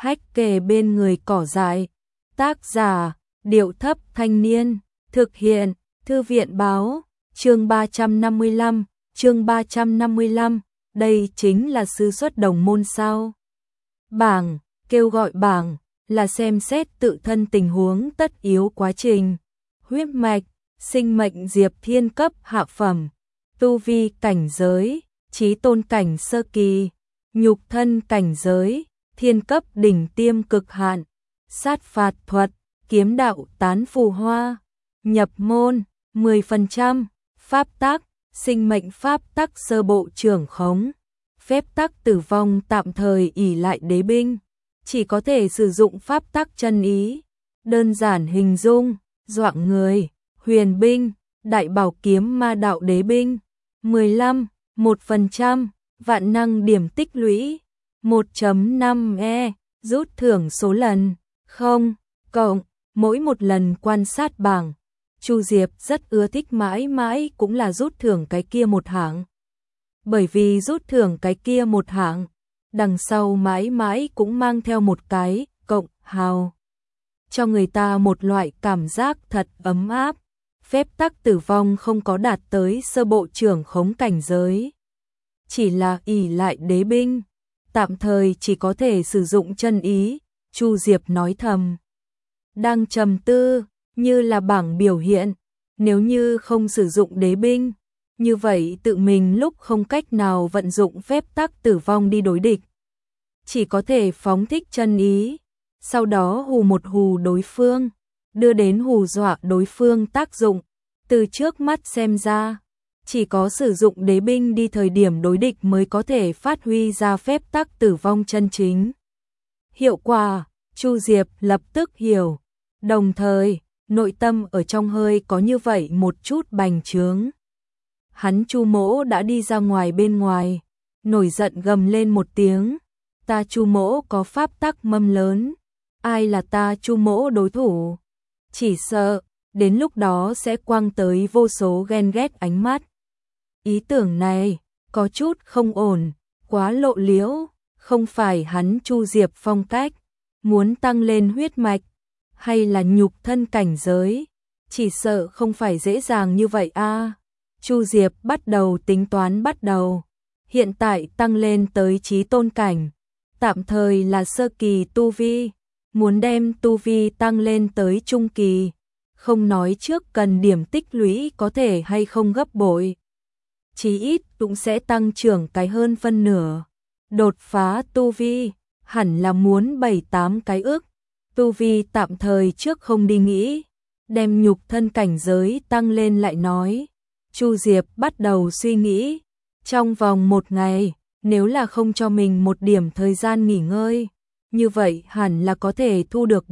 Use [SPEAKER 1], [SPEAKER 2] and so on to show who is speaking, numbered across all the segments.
[SPEAKER 1] hách kề bên người cỏ dại. Tác giả, Điệu Thấp Thanh Niên. Thực hiện, Thư viện Báo. Chương 355, chương 355, đây chính là sư xuất đồng môn sao? Bảng, kêu gọi bảng, là xem xét tự thân tình huống tất yếu quá trình. Huyết mạch, sinh mệnh Diệp Thiên cấp hạ phẩm, tu vi cảnh giới, chí tôn cảnh sơ kỳ, nhục thân cảnh giới, thiên cấp đỉnh tiêm cực hạn, sát phạt thuật, kiếm đạo tán phù hoa, nhập môn, 10%, pháp tắc, sinh mệnh pháp tắc sơ bộ trưởng khống, phép tắc tử vong tạm thời ỷ lại đế binh, chỉ có thể sử dụng pháp tắc chân ý, đơn giản hình dung, doạng người, huyền binh, đại bảo kiếm ma đạo đế binh, 15, 1%, vạn năng điểm tích lũy, 1.5e, rút thưởng số lần, 0, cộng, mỗi một lần quan sát bảng. Chu Diệp rất ưa thích mãi mãi cũng là rút thưởng cái kia một hạng. Bởi vì rút thưởng cái kia một hạng, đằng sau mãi mãi cũng mang theo một cái cộng hào. Cho người ta một loại cảm giác thật ấm áp. Phép tắc tử vong không có đạt tới sơ bộ trưởng khống cảnh giới. Chỉ là ỷ lại đế binh, tạm thời chỉ có thể sử dụng chân ý, Chu Diệp nói thầm. Đang trầm tư, như là bảng biểu hiện, nếu như không sử dụng đế binh, như vậy tự mình lúc không cách nào vận dụng phép tắc tử vong đi đối địch. Chỉ có thể phóng thích chân ý, sau đó hù một hù đối phương, đưa đến hù dọa đối phương tác dụng. Từ trước mắt xem ra, chỉ có sử dụng đế binh đi thời điểm đối địch mới có thể phát huy ra phép tắc tử vong chân chính. Hiệu quả, Chu Diệp lập tức hiểu, đồng thời, nội tâm ở trong hơi có như vậy một chút bành trướng. Hắn Chu Mỗ đã đi ra ngoài bên ngoài, nổi giận gầm lên một tiếng, ta Chu Mỗ có pháp tắc mâm lớn, ai là ta Chu Mỗ đối thủ? Chỉ sợ, đến lúc đó sẽ quăng tới vô số ghen ghét ánh mắt. Ý tưởng này, có chút không ổn, quá lộ liễu, không phải hắn Chu Diệp phong cách, muốn tăng lên huyết mạch, hay là nhục thân cảnh giới, chỉ sợ không phải dễ dàng như vậy a. Chu Diệp bắt đầu tính toán bắt đầu, hiện tại tăng lên tới chí tôn cảnh, tạm thời là sơ kỳ tu vi, muốn đem tu vi tăng lên tới trung kỳ, không nói trước cần điểm tích lũy có thể hay không gấp bội, chí ít cũng sẽ tăng trưởng cái hơn phân nửa. Đột phá tu vi, hẳn là muốn 7-8 cái ức. Tu vi tạm thời trước không đi nghĩ, đem nhục thân cảnh giới tăng lên lại nói. Chu Diệp bắt đầu suy nghĩ, trong vòng một ngày, nếu là không cho mình một điểm thời gian nghỉ ngơi, như vậy hẳn là có thể thu được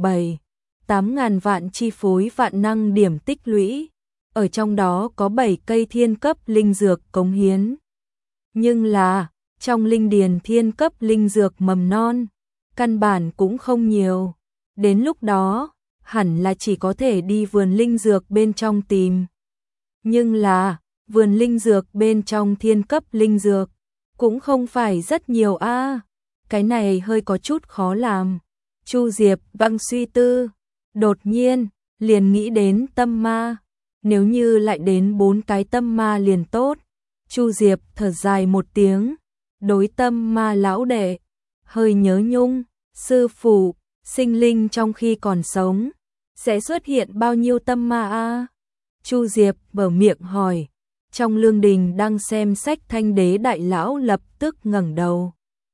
[SPEAKER 1] 7-8 ngàn vạn chi phối vạn năng điểm tích lũy, ở trong đó có 7 cây thiên cấp linh dược cống hiến. Nhưng là, trong linh điền thiên cấp linh dược mầm non, căn bản cũng không nhiều. Đến lúc đó, hẳn là chỉ có thể đi vườn linh dược bên trong tìm. Nhưng là, vườn linh dược bên trong thiên cấp linh dược, cũng không phải rất nhiều a. Cái này hơi có chút khó làm. Chu Diệp văng suy tư, đột nhiên, liền nghĩ đến tâm ma. Nếu như lại đến 4 cái tâm ma liền tốt. Chu Diệp thở dài một tiếng, đối tâm ma lão đệ, hơi nhớ nhung, sư phụ, sinh linh trong khi còn sống, sẽ xuất hiện bao nhiêu tâm ma a? Chu Diệp mở miệng hỏi, trong lương đình đang xem sách Thanh Đế đại lão lập tức ngẩng đầu.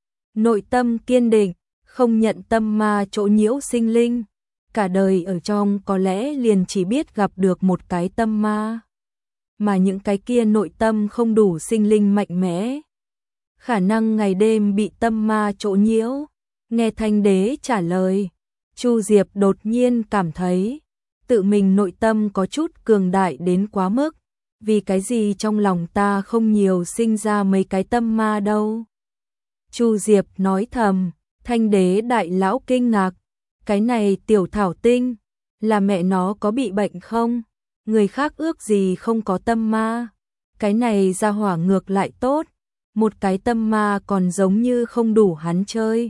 [SPEAKER 1] Nội tâm kiên định, không nhận tâm ma chỗ nhiễu sinh linh, cả đời ở trong có lẽ liền chỉ biết gặp được một cái tâm ma, mà những cái kia nội tâm không đủ sinh linh mạnh mẽ, khả năng ngày đêm bị tâm ma chỗ nhiễu. Nghe Thanh Đế trả lời, Chu Diệp đột nhiên cảm thấy tự mình nội tâm có chút cường đại đến quá mức, vì cái gì trong lòng ta không nhiều sinh ra mấy cái tâm ma đâu. Chu Diệp nói thầm, Thanh Đế đại lão kinh ngạc, cái này tiểu thảo tinh, là mẹ nó có bị bệnh không? Người khác ước gì không có tâm ma, cái này ra hỏa ngược lại tốt, một cái tâm ma còn giống như không đủ hắn chơi.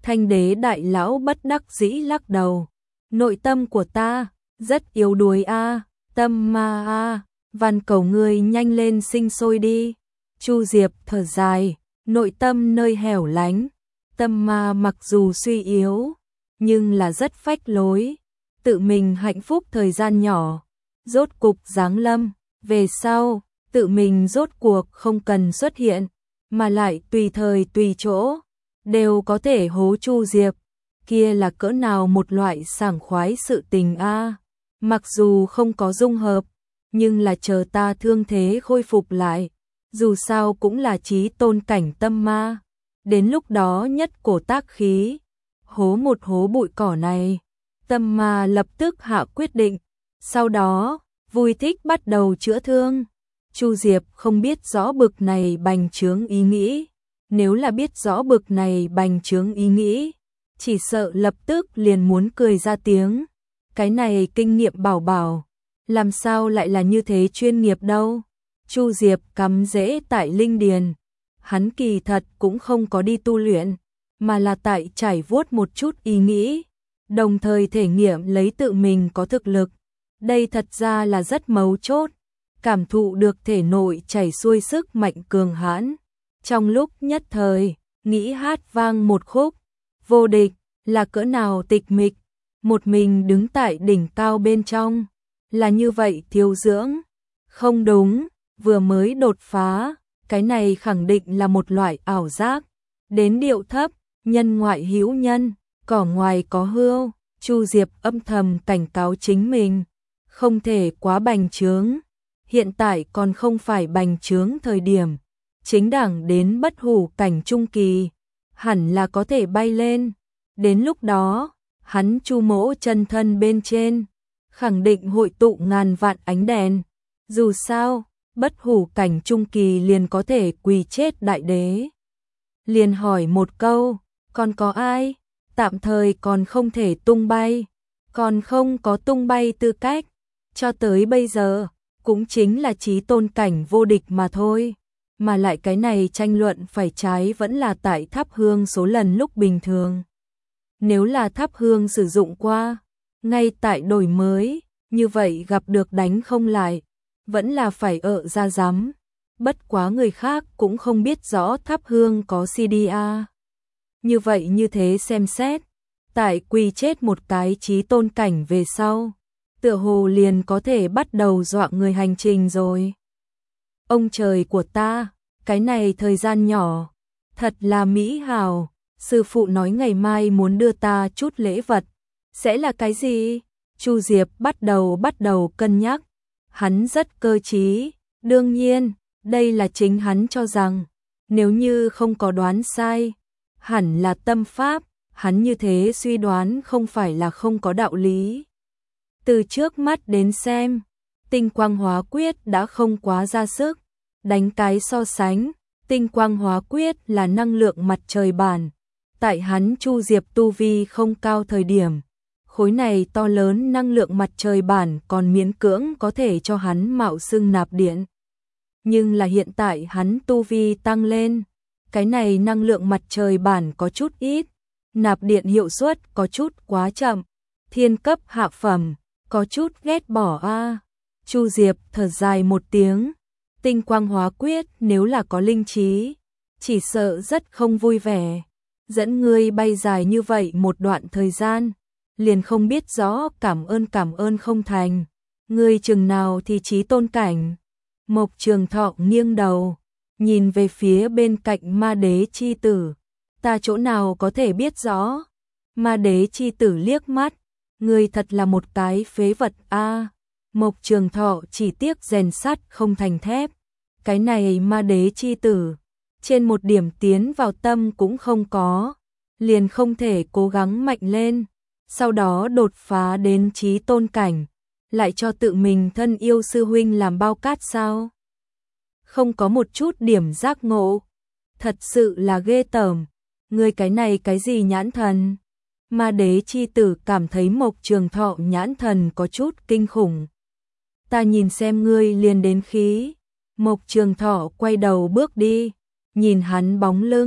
[SPEAKER 1] Thanh đế đại lão bất đắc dĩ lắc đầu. Nội tâm của ta rất yếu đuối a, tâm ma a, van cầu ngươi nhanh lên sinh sôi đi. Chu Diệp thở dài, nội tâm nơi hẻo lánh, tâm ma mặc dù suy yếu, nhưng là rất phách lối, tự mình hạnh phúc thời gian nhỏ, rốt cục giáng lâm, về sau, tự mình rốt cuộc không cần xuất hiện, mà lại tùy thời tùy chỗ, đều có thể hố Chu Diệp, kia là cỡ nào một loại sảng khoái sự tình a. Mặc dù không có dung hợp, nhưng là chờ ta thương thế khôi phục lại, dù sao cũng là chí tôn cảnh tâm ma, đến lúc đó nhất cổ tác khí, hố một hố bụi cỏ này. Tâm ma lập tức hạ quyết định, sau đó, vui thích bắt đầu chữa thương. Chu Diệp không biết rõ bực này bành trướng ý nghĩ, nếu là biết rõ bực này bành trướng ý nghĩ, chỉ sợ lập tức liền muốn cười ra tiếng. Cái này kinh nghiệm bảo bảo, làm sao lại là như thế chuyên nghiệp đâu. Chu Diệp cắm rễ tại linh điền, hắn kỳ thật cũng không có đi tu luyện, mà là tại trải vuốt một chút ý nghĩ, đồng thời thể nghiệm lấy tự mình có thực lực. Đây thật ra là rất mấu chốt, cảm thụ được thể nội chảy xuôi sức mạnh cường hãn. Trong lúc nhất thời, nghĩ hát vang một khúc, vô địch, là cỡ nào tịch mịch, một mình đứng tại đỉnh cao bên trong, là như vậy thiếu dưỡng. Không đúng, vừa mới đột phá, cái này khẳng định là một loại ảo giác. Đến điệu thấp, nhân ngoại hữu nhân, cỏ ngoài có hươu, Chu Diệp âm thầm cảnh cáo chính mình, không thể quá bành trướng. Hiện tại còn không phải bành trướng thời điểm, chính đẳng đến bất hủ cảnh trung kỳ, hẳn là có thể bay lên. Đến lúc đó, hắn Chu mỗ chân thân bên trên, khẳng định hội tụ ngàn vạn ánh đèn. Dù sao, bất hủ cảnh trung kỳ liền có thể quỳ chết đại đế. Liền hỏi một câu, còn có ai? Tạm thời còn không thể tung bay, còn không có tung bay tư cách, cho tới bây giờ, cũng chính là chí tôn cảnh vô địch mà thôi. Mà lại cái này tranh luận phải trái vẫn là tại thắp hương số lần lúc bình thường. Nếu là thắp hương sử dụng qua, ngay tại đổi mới, như vậy gặp được đánh không lại, vẫn là phải ra rắm. Bất quá người khác cũng không biết rõ thắp hương có CDA. Như vậy như thế xem xét, tại quỳ chết một cái chí tôn cảnh về sau, tựa hồ liền có thể bắt đầu dọa người hành trình rồi. Ông trời của ta, cái này thời gian nhỏ, thật là mỹ hào. Sư phụ nói ngày mai muốn đưa ta chút lễ vật, sẽ là cái gì? Chu Diệp bắt đầu cân nhắc, hắn rất cơ trí, đương nhiên, đây là chính hắn cho rằng, nếu như không có đoán sai, hẳn là tâm pháp, hắn như thế suy đoán không phải là không có đạo lý. Từ trước mắt đến xem, tinh quang hóa quyết đã không quá ra sức, đánh cái so sánh, tinh quang hóa quyết là năng lượng mặt trời bản. Tại hắn Chu Diệp tu vi không cao thời điểm, khối này to lớn năng lượng mặt trời bản còn miễn cưỡng có thể cho hắn mạo xưng nạp điện. Nhưng là hiện tại hắn tu vi tăng lên, cái này năng lượng mặt trời bản có chút ít, nạp điện hiệu suất có chút quá chậm, thiên cấp hạ phẩm, có chút ghét bỏ a. Chu Diệp thở dài một tiếng, tinh quang hóa quyết nếu là có linh trí, chỉ sợ rất không vui vẻ. Dẫn ngươi bay dài như vậy một đoạn thời gian, liền không biết rõ cảm ơn không thành. Ngươi chừng nào thì chí tôn cảnh. Mộc Trường Thọ nghiêng đầu, nhìn về phía bên cạnh ma đế chi tử. Ta chỗ nào có thể biết rõ? Ma đế chi tử liếc mắt, ngươi thật là một cái phế vật a. Mộc Trường Thọ chỉ tiếc rèn sắt không thành thép. Cái này ma đế chi tử, trên một điểm tiến vào tâm cũng không có, liền không thể cố gắng mạnh lên, sau đó đột phá đến chí tôn cảnh, lại cho tự mình thân yêu sư huynh làm bao cát sao? Không có một chút điểm giác ngộ, thật sự là ghê tởm. Ngươi cái này cái gì nhãn thần? Ma đế chi tử cảm thấy Mộc Trường Thọ nhãn thần có chút kinh khủng. Ta nhìn xem ngươi liền đến khí. Mộc Trường Thọ quay đầu bước đi, nhìn hắn bóng lưng,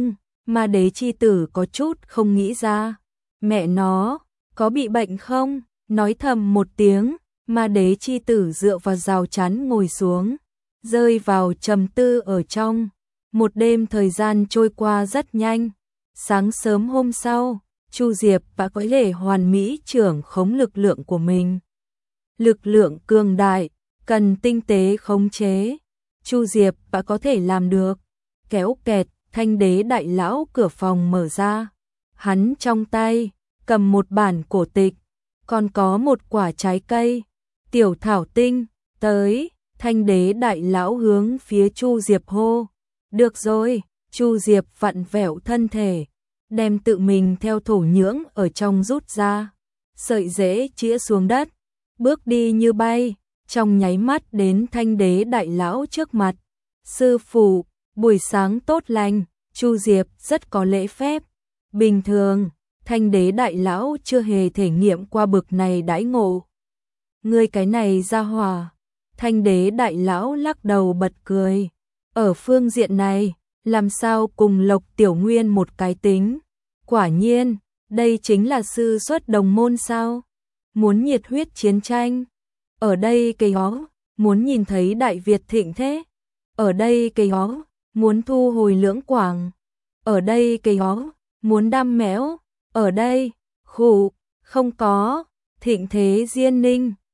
[SPEAKER 1] Ma Đế chi tử có chút không nghĩ ra. Mẹ nó, có bị bệnh không? Nói thầm một tiếng, Ma Đế chi tử dựa vào rào chắn ngồi xuống, rơi vào trầm tư ở trong. Một đêm thời gian trôi qua rất nhanh. Sáng sớm hôm sau, Chu Diệp đã có thể hoàn mỹ trưởng khống lực lượng của mình. Lực lượng cường đại, cần tinh tế khống chế. Chu Diệp đã có thể làm được. Kéo kẹt, Thanh Đế đại lão cửa phòng mở ra. Hắn trong tay cầm một bản cổ tịch, còn có một quả trái cây. Tiểu thảo tinh, tới. Thanh Đế đại lão hướng phía Chu Diệp hô. Được rồi. Chu Diệp vặn vẹo thân thể, đem tự mình theo thổ nhưỡng ở trong rút ra. Sợi rễ chĩa xuống đất, bước đi như bay, trong nháy mắt đến Thanh Đế đại lão trước mặt. Sư phụ, buổi sáng tốt lành. Chu Diệp rất có lễ phép. Bình thường, Thanh Đế đại lão chưa hề thể nghiệm qua bực này đãi ngộ. Ngươi cái này ra hỏa. Thanh Đế đại lão lắc đầu bật cười. Ở phương diện này, làm sao cùng Lộc Tiểu Nguyên một cái tính. Quả nhiên, đây chính là sư xuất đồng môn sao. Muốn nhiệt huyết chiến tranh. Ở đây cây hó, muốn nhìn thấy Đại Việt thịnh thế. Ở đây cây hó, muốn thu hồi Lưỡng Quảng. Ở đây cây hó, muốn đam mẽo. Ở đây, khủ, không có. Thịnh thế Diên Ninh,